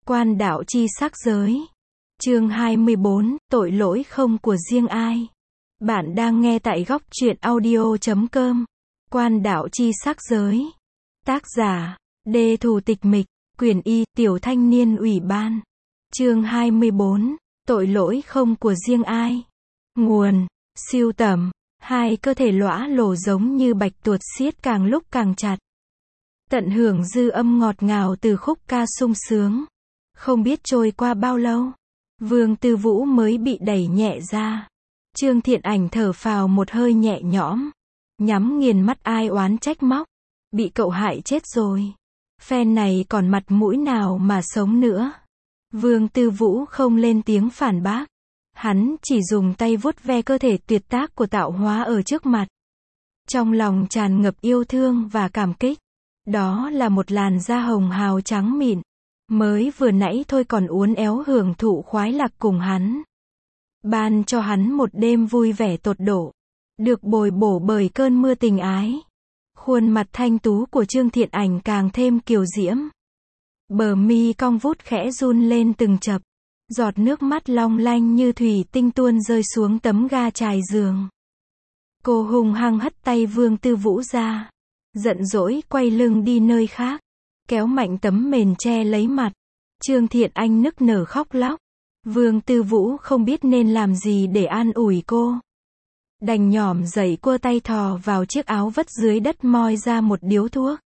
Quan đạo chi sắc giới. Chương 24, tội lỗi không của riêng ai. Bạn đang nghe tại góc truyện audio.com. Quan đạo chi sắc giới. Tác giả, Đê Thù Tịch Mịch, Quyển Y, Tiểu Thanh Niên Ủy ban. Chương 24, tội lỗi không của riêng ai. Nguồn, siêu tầm. Hai cơ thể lõa lồ giống như bạch tuột siết càng lúc càng chặt. Tận hưởng dư âm ngọt ngào từ khúc ca sung sướng. Không biết trôi qua bao lâu, Vương Tư Vũ mới bị đẩy nhẹ ra. Trương Thiện Ảnh thở phào một hơi nhẹ nhõm, nhắm nghiền mắt ai oán trách móc. Bị cậu hại chết rồi. Phen này còn mặt mũi nào mà sống nữa. Vương Tư Vũ không lên tiếng phản bác. Hắn chỉ dùng tay vuốt ve cơ thể tuyệt tác của tạo hóa ở trước mặt. Trong lòng tràn ngập yêu thương và cảm kích. Đó là một làn da hồng hào trắng mịn. Mới vừa nãy thôi còn uốn éo hưởng thụ khoái lạc cùng hắn. Ban cho hắn một đêm vui vẻ tột độ. Được bồi bổ bởi cơn mưa tình ái. Khuôn mặt thanh tú của Trương Thiện Ảnh càng thêm kiều diễm. Bờ mi cong vút khẽ run lên từng chập. Giọt nước mắt long lanh như thủy tinh tuôn rơi xuống tấm ga trải giường. Cô hung hăng hất tay Vương Tư Vũ ra. Giận dỗi quay lưng đi nơi khác. Kéo mạnh tấm mền che lấy mặt. Trương Thiện Anh nức nở khóc lóc. Vương Tư Vũ không biết nên làm gì để an ủi cô. Đành nhỏm dậy cua tay thò vào chiếc áo vất dưới đất moi ra một điếu thuốc.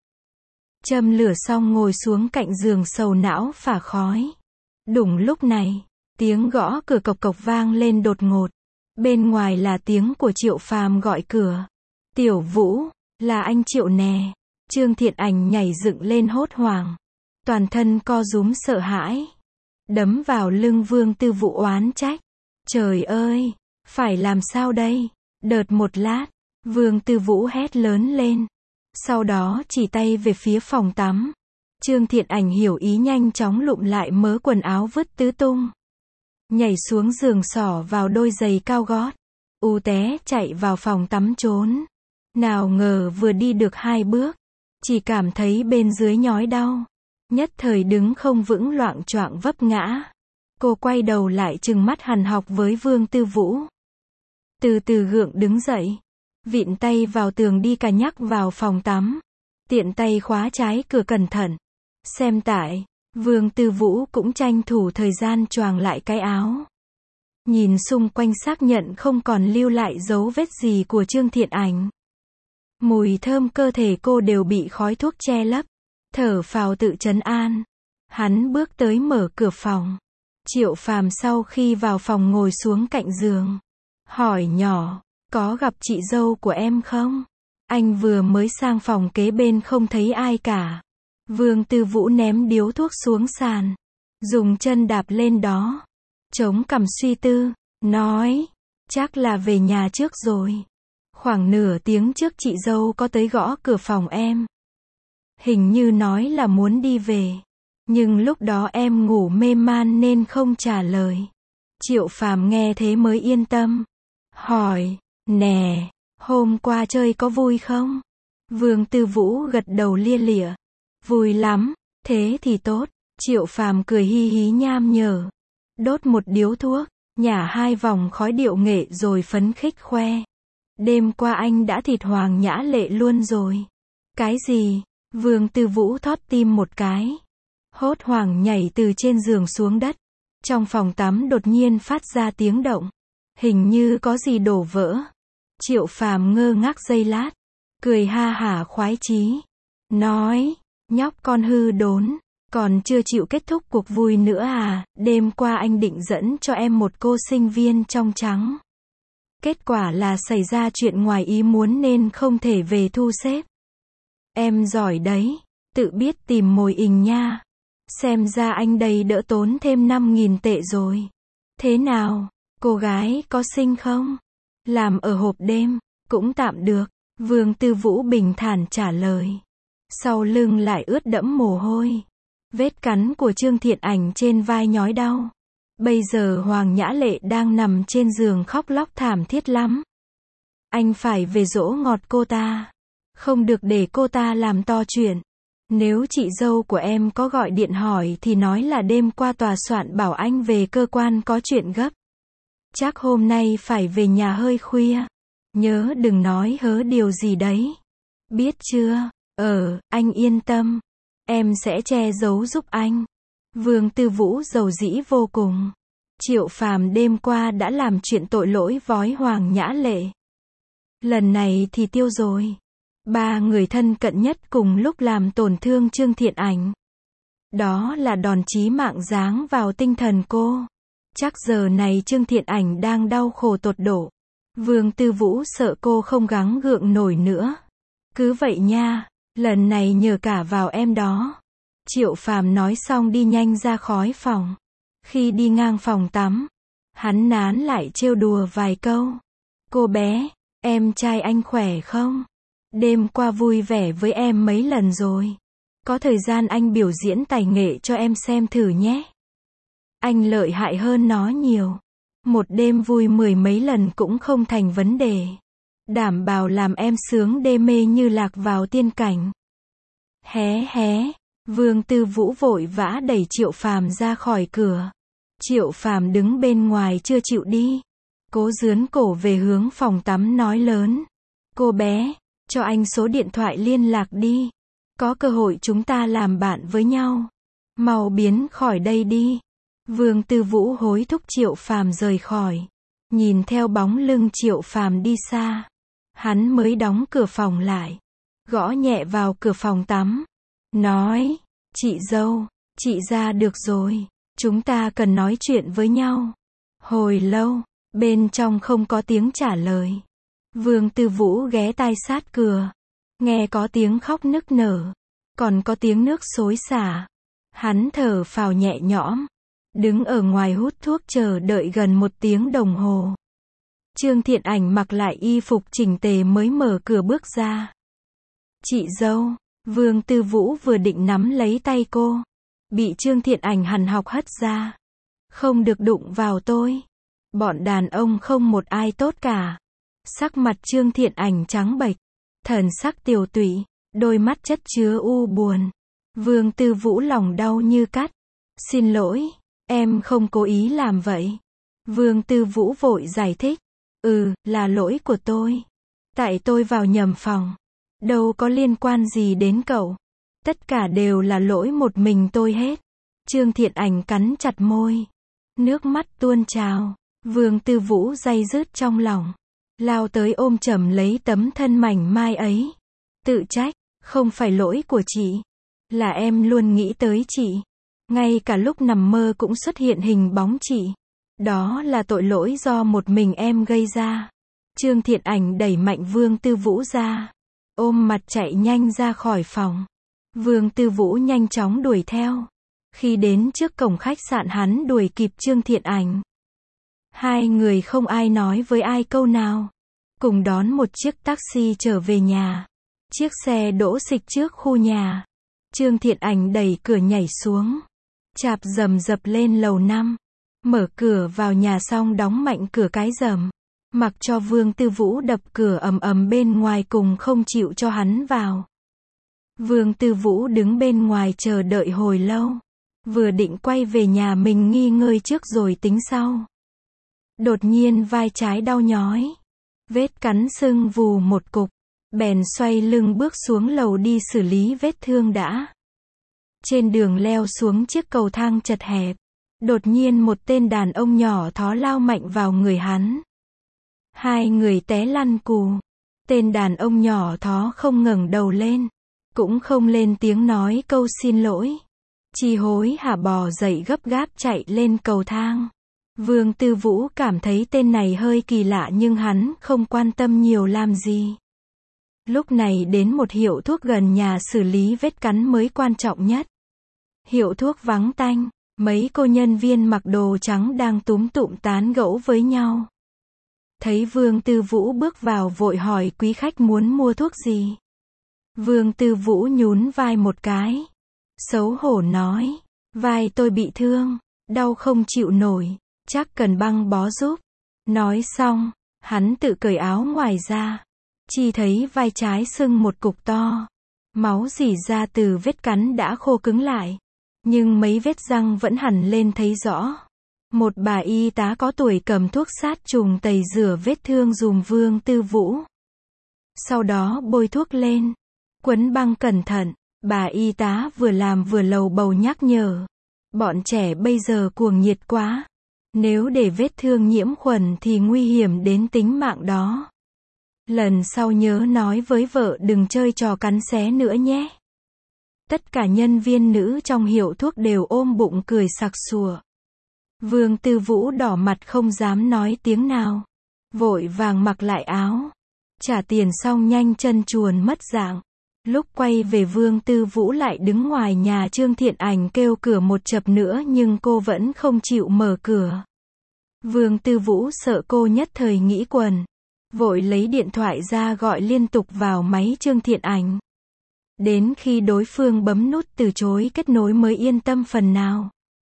Châm lửa xong ngồi xuống cạnh giường sầu não phả khói. Đùng lúc này, tiếng gõ cửa cộc cộc vang lên đột ngột. Bên ngoài là tiếng của Triệu Phàm gọi cửa. Tiểu Vũ, là anh Triệu nè. Trương Thiện Ảnh nhảy dựng lên hốt hoảng. Toàn thân co rúm sợ hãi. Đấm vào lưng Vương Tư Vũ oán trách. Trời ơi, phải làm sao đây? Đợt một lát, Vương Tư Vũ hét lớn lên. Sau đó chỉ tay về phía phòng tắm. Trương Thiện Ảnh hiểu ý nhanh chóng lụm lại mớ quần áo vứt tứ tung. Nhảy xuống giường xỏ vào đôi giày cao gót. Té chạy vào phòng tắm trốn. Nào ngờ vừa đi được 2 bước. Chỉ cảm thấy bên dưới nhói đau. Nhất thời đứng không vững loạng choạng vấp ngã. Cô quay đầu lại trừng mắt hằn học với Vương Tư Vũ. Từ từ gượng đứng dậy. Vịn tay vào tường đi cà nhắc vào phòng tắm. Tiện tay khóa trái cửa cẩn thận. Xem tại, Vương Tư Vũ cũng tranh thủ thời gian choàng lại cái áo. Nhìn xung quanh xác nhận không còn lưu lại dấu vết gì của Trương Thiện Ảnh. Mùi thơm cơ thể cô đều bị khói thuốc che lấp. Thở phào tự trấn an. Hắn bước tới mở cửa phòng. Triệu Phàm sau khi vào phòng ngồi xuống cạnh giường. Hỏi nhỏ, có gặp chị dâu của em không? Anh vừa mới sang phòng kế bên không thấy ai cả. Vương Tư Vũ ném điếu thuốc xuống sàn. Dùng chân đạp lên đó. Chống cằm suy tư. Nói, chắc là về nhà trước rồi. Khoảng nửa tiếng trước chị dâu có tới gõ cửa phòng em. Hình như nói là muốn đi về. Nhưng lúc đó em ngủ mê man nên không trả lời. Triệu Phàm nghe thế mới yên tâm. Hỏi, nè, hôm qua chơi có vui không? Vương Tư Vũ gật đầu lia lịa. Vui lắm, thế thì tốt. Triệu Phàm cười hi hí nham nhở. Đốt một điếu thuốc, nhả 2 vòng khói điệu nghệ rồi phấn khích khoe. Đêm qua anh đã thịt Hoàng Nhã Lệ luôn rồi. Cái gì? Vương Tư Vũ thót tim một cái. Hốt hoảng nhảy từ trên giường xuống đất. Trong phòng tắm đột nhiên phát ra tiếng động. Hình như có gì đổ vỡ. Triệu Phàm ngơ ngác giây lát. Cười ha hả khoái chí. Nói, nhóc con hư đốn. Còn chưa chịu kết thúc cuộc vui nữa à? Đêm qua anh định dẫn cho em một cô sinh viên trong trắng. Kết quả là xảy ra chuyện ngoài ý muốn nên không thể về thu xếp. Em giỏi đấy, tự biết tìm mồi ình nha. Xem ra anh đây đỡ tốn thêm 5.000 tệ rồi. Thế nào, cô gái có xinh không? Làm ở hộp đêm, cũng tạm được. Vương Tư Vũ bình thản trả lời. Sau lưng lại ướt đẫm mồ hôi. Vết cắn của Trương Thiện Ảnh trên vai nhói đau. Bây giờ Hoàng Nhã Lệ đang nằm trên giường khóc lóc thảm thiết lắm. Anh phải về dỗ ngọt cô ta. Không được để cô ta làm to chuyện. Nếu chị dâu của em có gọi điện hỏi thì nói là đêm qua tòa soạn bảo anh về cơ quan có chuyện gấp. Chắc hôm nay phải về nhà hơi khuya. Nhớ đừng nói hớ điều gì đấy. Biết chưa? Anh yên tâm. Em sẽ che giấu giúp anh. Vương Tư Vũ dầu dĩ vô cùng. Triệu Phàm đêm qua đã làm chuyện tội lỗi vói Hoàng Nhã Lệ. Lần này thì tiêu rồi. Ba người thân cận nhất cùng lúc làm tổn thương Trương Thiện Ảnh. Đó là đòn chí mạng giáng vào tinh thần cô. Chắc giờ này Trương Thiện Ảnh đang đau khổ tột độ. Vương Tư Vũ sợ cô không gắng gượng nổi nữa. Cứ vậy nha, lần này nhờ cả vào em đó. Triệu Phàm nói xong đi nhanh ra khỏi phòng. Khi đi ngang phòng tắm, hắn nán lại trêu đùa vài câu. Cô bé, em trai anh khỏe không? Đêm qua vui vẻ với em mấy lần rồi. Có thời gian anh biểu diễn tài nghệ cho em xem thử nhé. Anh lợi hại hơn nó nhiều. Một đêm vui 10 mấy lần cũng không thành vấn đề. Đảm bảo làm em sướng đê mê như lạc vào tiên cảnh. Hé hé, Vương Tư Vũ vội vã đẩy Triệu Phàm ra khỏi cửa. Triệu Phàm đứng bên ngoài chưa chịu đi. Cố dướn cổ về hướng phòng tắm nói lớn. Cô bé, cho anh số điện thoại liên lạc đi. Có cơ hội chúng ta làm bạn với nhau. Mau biến khỏi đây đi. Vương Tư Vũ hối thúc Triệu Phàm rời khỏi. Nhìn theo bóng lưng Triệu Phàm đi xa, hắn mới đóng cửa phòng lại. Gõ nhẹ vào cửa phòng tắm. Nói, chị dâu, chị ra được rồi. Chúng ta cần nói chuyện với nhau. Hồi lâu, bên trong không có tiếng trả lời. Vương Tư Vũ ghé tai sát cửa. Nghe có tiếng khóc nức nở. Còn có tiếng nước xối xả. Hắn thở phào nhẹ nhõm. Đứng ở ngoài hút thuốc chờ đợi gần 1 tiếng đồng hồ. Trương Thiện Ảnh mặc lại y phục chỉnh tề mới mở cửa bước ra. Chị dâu, Vương Tư Vũ vừa định nắm lấy tay cô. Bị Trương Thiện Ảnh hằn học hất ra. Không được đụng vào tôi. Bọn đàn ông không một ai tốt cả. Sắc mặt Trương Thiện Ảnh trắng bệch. Thần sắc tiều tụy. Đôi mắt chất chứa u buồn. Vương Tư Vũ lòng đau như cắt. Xin lỗi. Em không cố ý làm vậy. Vương Tư Vũ vội giải thích. Là lỗi của tôi. Tại tôi vào nhầm phòng. Đâu có liên quan gì đến cậu. Tất cả đều là lỗi một mình tôi hết. Trương Thiện Ảnh cắn chặt môi. Nước mắt tuôn trào. Vương Tư Vũ day dứt trong lòng. Lao tới ôm chầm lấy tấm thân mảnh mai ấy. Tự trách, không phải lỗi của chị. Là em luôn nghĩ tới chị. Ngay cả lúc nằm mơ cũng xuất hiện hình bóng chị. Đó là tội lỗi do một mình em gây ra. Trương Thiện Ảnh đẩy mạnh Vương Tư Vũ ra. Ôm mặt chạy nhanh ra khỏi phòng. Vương Tư Vũ nhanh chóng đuổi theo. Khi đến trước cổng khách sạn hắn đuổi kịp Trương Thiện Ảnh. Hai người không ai nói với ai câu nào. Cùng đón một chiếc taxi trở về nhà. Chiếc xe đỗ xịch trước khu nhà. Trương Thiện Ảnh đẩy cửa nhảy xuống. Chạp rầm rập lên lầu 5. Mở cửa vào nhà xong đóng mạnh cửa cái rầm. Mặc cho Vương Tư Vũ đập cửa ầm ầm bên ngoài cùng không chịu cho hắn vào. Vương Tư Vũ đứng bên ngoài chờ đợi hồi lâu. Vừa định quay về nhà mình nghỉ ngơi trước rồi tính sau. Đột nhiên vai trái đau nhói. Vết cắn sưng vù một cục. Bèn xoay lưng bước xuống lầu đi xử lý vết thương đã. Trên đường leo xuống chiếc cầu thang chật hẹp. Đột nhiên một tên đàn ông nhỏ thó lao mạnh vào người hắn. Hai người té lăn cù. Tên đàn ông nhỏ thó không ngẩng đầu lên. Cũng không lên tiếng nói câu xin lỗi. Chỉ hối hả bò dậy gấp gáp chạy lên cầu thang. Vương Tư Vũ cảm thấy tên này hơi kỳ lạ nhưng hắn không quan tâm nhiều làm gì. Lúc này đến một hiệu thuốc gần nhà xử lý vết cắn mới quan trọng nhất. Hiệu thuốc vắng tanh, mấy cô nhân viên mặc đồ trắng đang túm tụm tán gẫu với nhau. Thấy Vương Tư Vũ bước vào vội hỏi quý khách muốn mua thuốc gì. Vương Tư Vũ nhún vai một cái. Xấu hổ nói, vai tôi bị thương, đau không chịu nổi, chắc cần băng bó giúp. Nói xong, hắn tự cởi áo ngoài ra. Chỉ thấy vai trái sưng một cục to. Máu rỉ ra từ vết cắn đã khô cứng lại. Nhưng mấy vết răng vẫn hằn lên thấy rõ. Một bà y tá có tuổi cầm thuốc sát trùng tẩy rửa vết thương dùm Vương Tư Vũ. Sau đó bôi thuốc lên. Quấn băng cẩn thận. Bà y tá vừa làm vừa lầu bầu nhắc nhở. Bọn trẻ bây giờ cuồng nhiệt quá. Nếu để vết thương nhiễm khuẩn thì nguy hiểm đến tính mạng đó. Lần sau nhớ nói với vợ đừng chơi trò cắn xé nữa nhé. Tất cả nhân viên nữ trong hiệu thuốc đều ôm bụng cười sặc sụa. Vương Tư Vũ đỏ mặt không dám nói tiếng nào. Vội vàng mặc lại áo. Trả tiền xong nhanh chân chuồn mất dạng. Lúc quay về Vương Tư Vũ lại đứng ngoài nhà Trương Thiện Ảnh kêu cửa một chập nữa nhưng cô vẫn không chịu mở cửa. Vương Tư Vũ sợ cô nhất thời nghĩ quần. Vội lấy điện thoại ra gọi liên tục vào máy Trương Thiện Ảnh. Đến khi đối phương bấm nút từ chối kết nối mới yên tâm phần nào.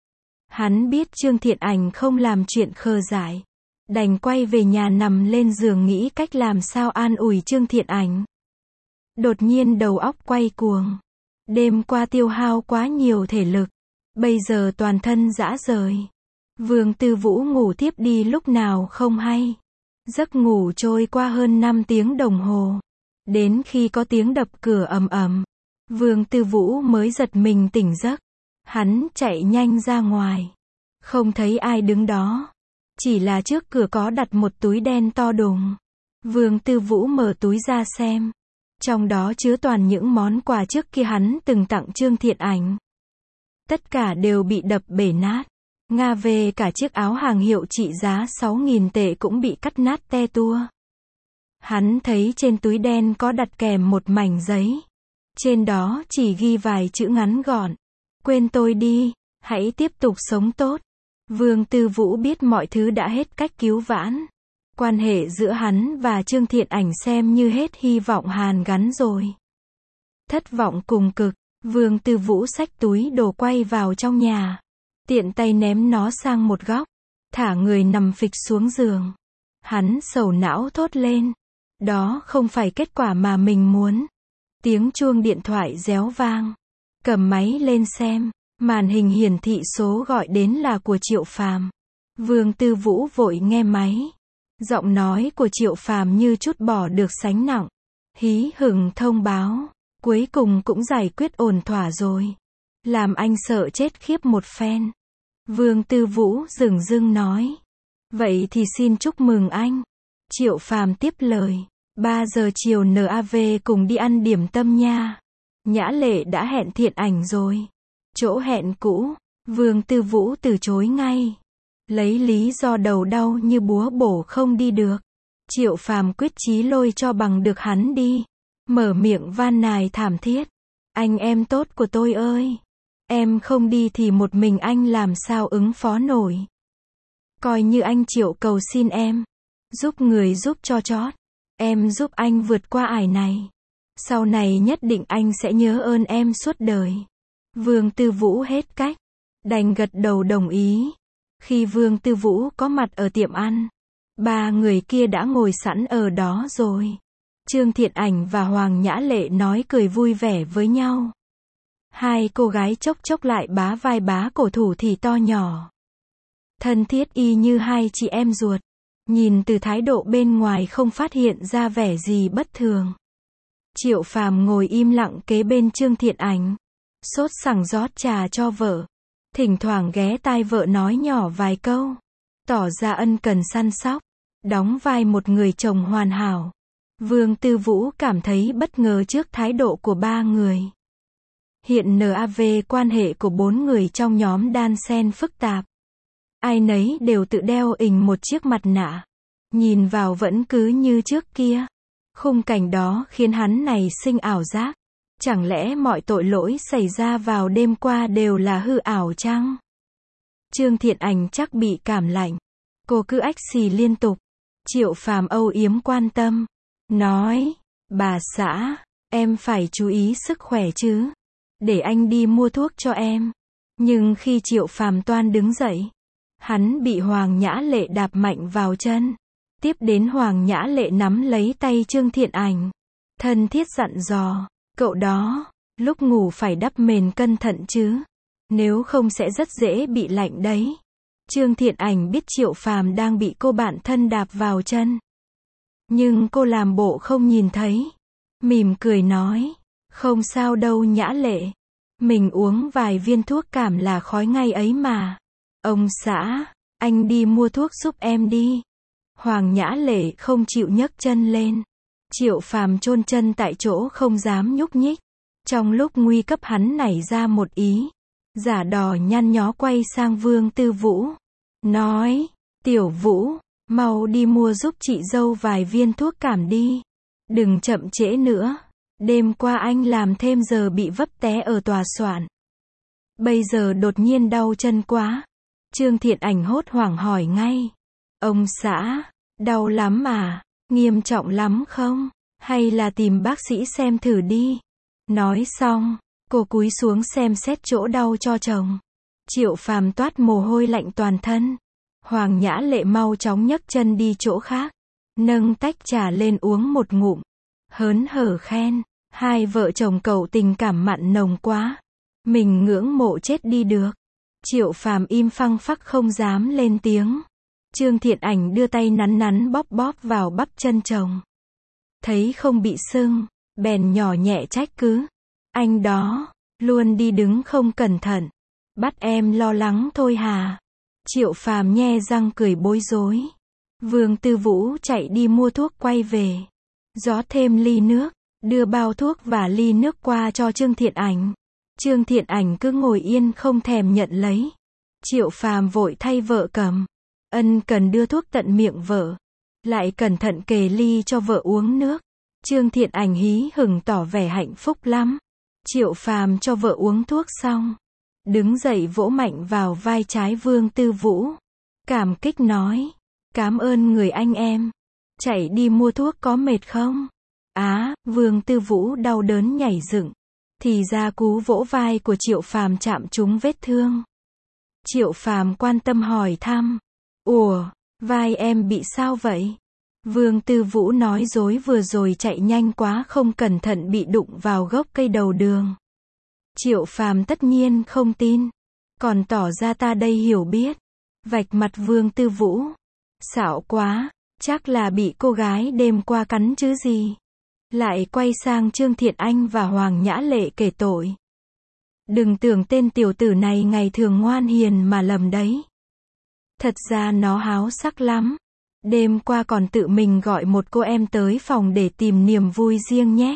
Hắn biết Trương Thiện Ảnh không làm chuyện khờ dại. Đành quay về nhà nằm lên giường nghĩ cách làm sao an ủi Trương Thiện Ảnh. Đột nhiên đầu óc quay cuồng. Đêm qua tiêu hao quá nhiều thể lực. Bây giờ toàn thân rã rời. Vương Tư Vũ ngủ tiếp đi lúc nào không hay. Giấc ngủ trôi qua hơn 5 tiếng đồng hồ. Đến khi có tiếng đập cửa ầm ầm, Vương Tư Vũ mới giật mình tỉnh giấc. Hắn chạy nhanh ra ngoài. Không thấy ai đứng đó. Chỉ là trước cửa có đặt một túi đen to đùng. Vương Tư Vũ mở túi ra xem. Trong đó chứa toàn những món quà trước kia hắn từng tặng Trương Thiện Ảnh. Tất cả đều bị đập bể nát. Nga về cả chiếc áo hàng hiệu trị giá 6.000 tệ cũng bị cắt nát te tua. Hắn thấy trên túi đen có đặt kèm một mảnh giấy. Trên đó chỉ ghi vài chữ ngắn gọn. Quên tôi đi, hãy tiếp tục sống tốt. Vương Tư Vũ biết mọi thứ đã hết cách cứu vãn. Quan hệ giữa hắn và Trương Thiện Ảnh xem như hết hy vọng hàn gắn rồi. Thất vọng cùng cực, Vương Tư Vũ xách túi đồ quay vào trong nhà. Tiện tay ném nó sang một góc. Thả người nằm phịch xuống giường. Hắn sầu não thốt lên. Đó không phải kết quả mà mình muốn. Tiếng chuông điện thoại réo vang. Cầm máy lên xem. Màn hình hiển thị số gọi đến là của Triệu Phàm. Vương Tư Vũ vội nghe máy. Giọng nói của Triệu Phàm như trút bỏ được sánh nặng. Hí hửng thông báo. Cuối cùng cũng giải quyết ổn thỏa rồi. Làm anh sợ chết khiếp một phen. Vương Tư Vũ dửng dưng nói. Vậy thì xin chúc mừng anh. Triệu Phàm tiếp lời. 3 giờ chiều NAV cùng đi ăn điểm tâm nha. Nhã Lệ đã hẹn Thiện Ảnh rồi. Chỗ hẹn cũ. Vương Tư Vũ từ chối ngay. Lấy lý do đầu đau như búa bổ không đi được. Triệu Phàm quyết chí lôi cho bằng được hắn đi. Mở miệng van nài thảm thiết. Anh em tốt của tôi ơi. Em không đi thì một mình anh làm sao ứng phó nổi. Coi như anh Triệu cầu xin em. Giúp người giúp cho chót. Em giúp anh vượt qua ải này. Sau này nhất định anh sẽ nhớ ơn em suốt đời. Vương Tư Vũ hết cách. Đành gật đầu đồng ý. Khi Vương Tư Vũ có mặt ở tiệm ăn, 3 người kia đã ngồi sẵn ở đó rồi. Trương Thiện Ảnh và Hoàng Nhã Lệ nói cười vui vẻ với nhau. Hai cô gái chốc chốc lại bá vai bá cổ thủ thì to nhỏ. Thân thiết y như hai chị em ruột. Nhìn từ thái độ bên ngoài không phát hiện ra vẻ gì bất thường. Triệu Phàm ngồi im lặng kế bên Trương Thiện Ảnh. Sốt sắng rót trà cho vợ. Thỉnh thoảng ghé tai vợ nói nhỏ vài câu. Tỏ ra ân cần săn sóc. Đóng vai một người chồng hoàn hảo. Vương Tư Vũ cảm thấy bất ngờ trước thái độ của 3 người. Hiện NAV quan hệ của 4 người trong nhóm đan xen phức tạp. Ai nấy đều tự đeo ình một chiếc mặt nạ. Nhìn vào vẫn cứ như trước kia. Khung cảnh đó khiến hắn này sinh ảo giác. Chẳng lẽ mọi tội lỗi xảy ra vào đêm qua đều là hư ảo chăng? Trương Thiện Ảnh chắc bị cảm lạnh. Cô cứ ách xì liên tục. Triệu Phàm âu yếm quan tâm. Nói, bà xã, em phải chú ý sức khỏe chứ. Để anh đi mua thuốc cho em. Nhưng khi Triệu Phàm toan đứng dậy, hắn bị Hoàng Nhã Lệ đạp mạnh vào chân. Tiếp đến Hoàng Nhã Lệ nắm lấy tay Trương Thiện Ảnh. Thân thiết dặn dò. Cậu đó, lúc ngủ phải đắp mền cẩn thận chứ. Nếu không sẽ rất dễ bị lạnh đấy. Trương Thiện Ảnh biết Triệu Phàm đang bị cô bạn thân đạp vào chân. Nhưng cô làm bộ không nhìn thấy. Mỉm cười nói, không sao đâu Nhã Lệ. Mình uống vài viên thuốc cảm là khói ngay ấy mà. Ông xã, anh đi mua thuốc giúp em đi. Hoàng Nhã Lệ không chịu nhấc chân lên. Triệu Phàm chôn chân tại chỗ không dám nhúc nhích. Trong lúc nguy cấp hắn nảy ra một ý. Giả đò nhăn nhó quay sang Vương Tư Vũ. Nói, Tiểu Vũ, mau đi mua giúp chị dâu vài viên thuốc cảm đi. Đừng chậm trễ nữa. Đêm qua anh làm thêm giờ bị vấp té ở tòa soạn. Bây giờ đột nhiên đau chân quá. Trương Thiện Ảnh hốt hoảng hỏi ngay. Ông xã, đau lắm à? Nghiêm trọng lắm không? Hay là tìm bác sĩ xem thử đi. Nói xong, cô cúi xuống xem xét chỗ đau cho chồng. Triệu Phàm toát mồ hôi lạnh toàn thân. Hoàng Nhã Lệ mau chóng nhấc chân đi chỗ khác. Nâng tách trà lên uống một ngụm. Hớn hở khen. Hai vợ chồng cậu tình cảm mặn nồng quá. Mình ngưỡng mộ chết đi được. Triệu Phàm im phăng phắc không dám lên tiếng. Trương Thiện Ảnh đưa tay nắn nắn bóp bóp vào bắp chân chồng. Thấy không bị sưng, bèn nhỏ nhẹ trách cứ. Anh đó, luôn đi đứng không cẩn thận. Bắt em lo lắng thôi hà. Triệu Phàm nhe răng cười bối rối. Vương Tư Vũ chạy đi mua thuốc quay về. Rót thêm ly nước, đưa bao thuốc và ly nước qua cho Trương Thiện Ảnh. Trương Thiện Ảnh cứ ngồi yên không thèm nhận lấy. Triệu Phàm vội thay vợ cầm. Ân cần đưa thuốc tận miệng vợ. Lại cẩn thận kề ly cho vợ uống nước. Trương Thiện Ảnh hí hửng tỏ vẻ hạnh phúc lắm. Triệu Phàm cho vợ uống thuốc xong. Đứng dậy vỗ mạnh vào vai trái Vương Tư Vũ. Cảm kích nói. Cảm ơn người anh em. Chạy đi mua thuốc có mệt không? Vương Tư Vũ đau đớn nhảy dựng. Thì ra cú vỗ vai của Triệu Phàm chạm trúng vết thương. Triệu Phàm quan tâm hỏi thăm. Ủa, vai em bị sao vậy? Vương Tư Vũ nói dối vừa rồi chạy nhanh quá không cẩn thận bị đụng vào gốc cây đầu đường. Triệu Phàm tất nhiên không tin. Còn tỏ ra ta đây hiểu biết. Vạch mặt Vương Tư Vũ. Xạo quá, chắc là bị cô gái đêm qua cắn chứ gì. Lại quay sang Trương Thiện Anh và Hoàng Nhã Lệ kể tội. Đừng tưởng tên tiểu tử này ngày thường ngoan hiền mà lầm đấy. Thật ra nó háo sắc lắm. Đêm qua còn tự mình gọi một cô em tới phòng để tìm niềm vui riêng nhé.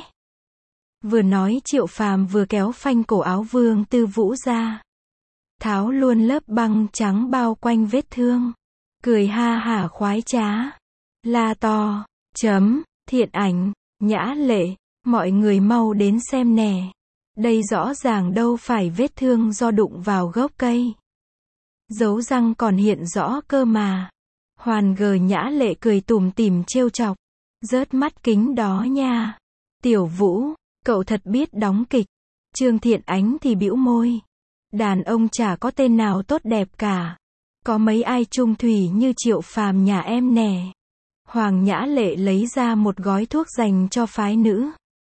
Vừa nói Triệu Phàm vừa kéo phanh cổ áo Vương Tư Vũ ra. Tháo luôn lớp băng trắng bao quanh vết thương. Cười ha hả khoái trá. La to. Thiện Ảnh, Nhã Lệ, mọi người mau đến xem nè. Đây rõ ràng đâu phải vết thương do đụng vào gốc cây. Dấu răng còn hiện rõ cơ mà. Hoàn gờ Nhã Lệ cười tủm tỉm trêu chọc. Rớt mắt kính đó nha. Tiểu Vũ, cậu thật biết đóng kịch. Trương Thiện Ánh thì bĩu môi. Đàn ông chả có tên nào tốt đẹp cả. Có mấy ai trung thủy như Triệu Phàm nhà em nè. Hoàng Nhã Lệ lấy ra một gói thuốc dành cho phái nữ.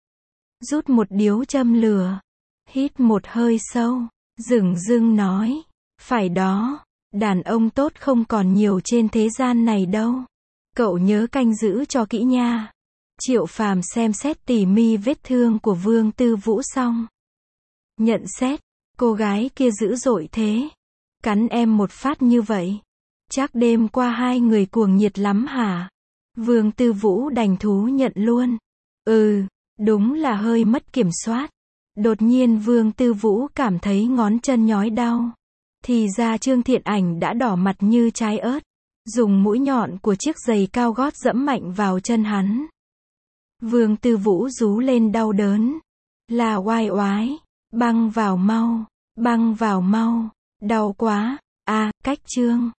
Rút một điếu châm lửa. Hít một hơi sâu. Dửng dưng nói. Phải đó. Đàn ông tốt không còn nhiều trên thế gian này đâu. Cậu nhớ canh giữ cho kỹ nha. Triệu Phàm xem xét tỉ mi vết thương của Vương Tư Vũ xong. Nhận xét. Cô gái kia dữ dội thế. Cắn em một phát như vậy. Chắc đêm qua hai người cuồng nhiệt lắm hả? Vương Tư Vũ đành thú nhận luôn. Đúng là hơi mất kiểm soát. Đột nhiên Vương Tư Vũ cảm thấy ngón chân nhói đau. Thì ra Trương Thiện Ảnh đã đỏ mặt như trái ớt. Dùng mũi nhọn của chiếc giày cao gót dẫm mạnh vào chân hắn. Vương Tư Vũ rú lên đau đớn. Là oai oái. Băng vào mau. Băng vào mau. Đau quá. Cách Trương.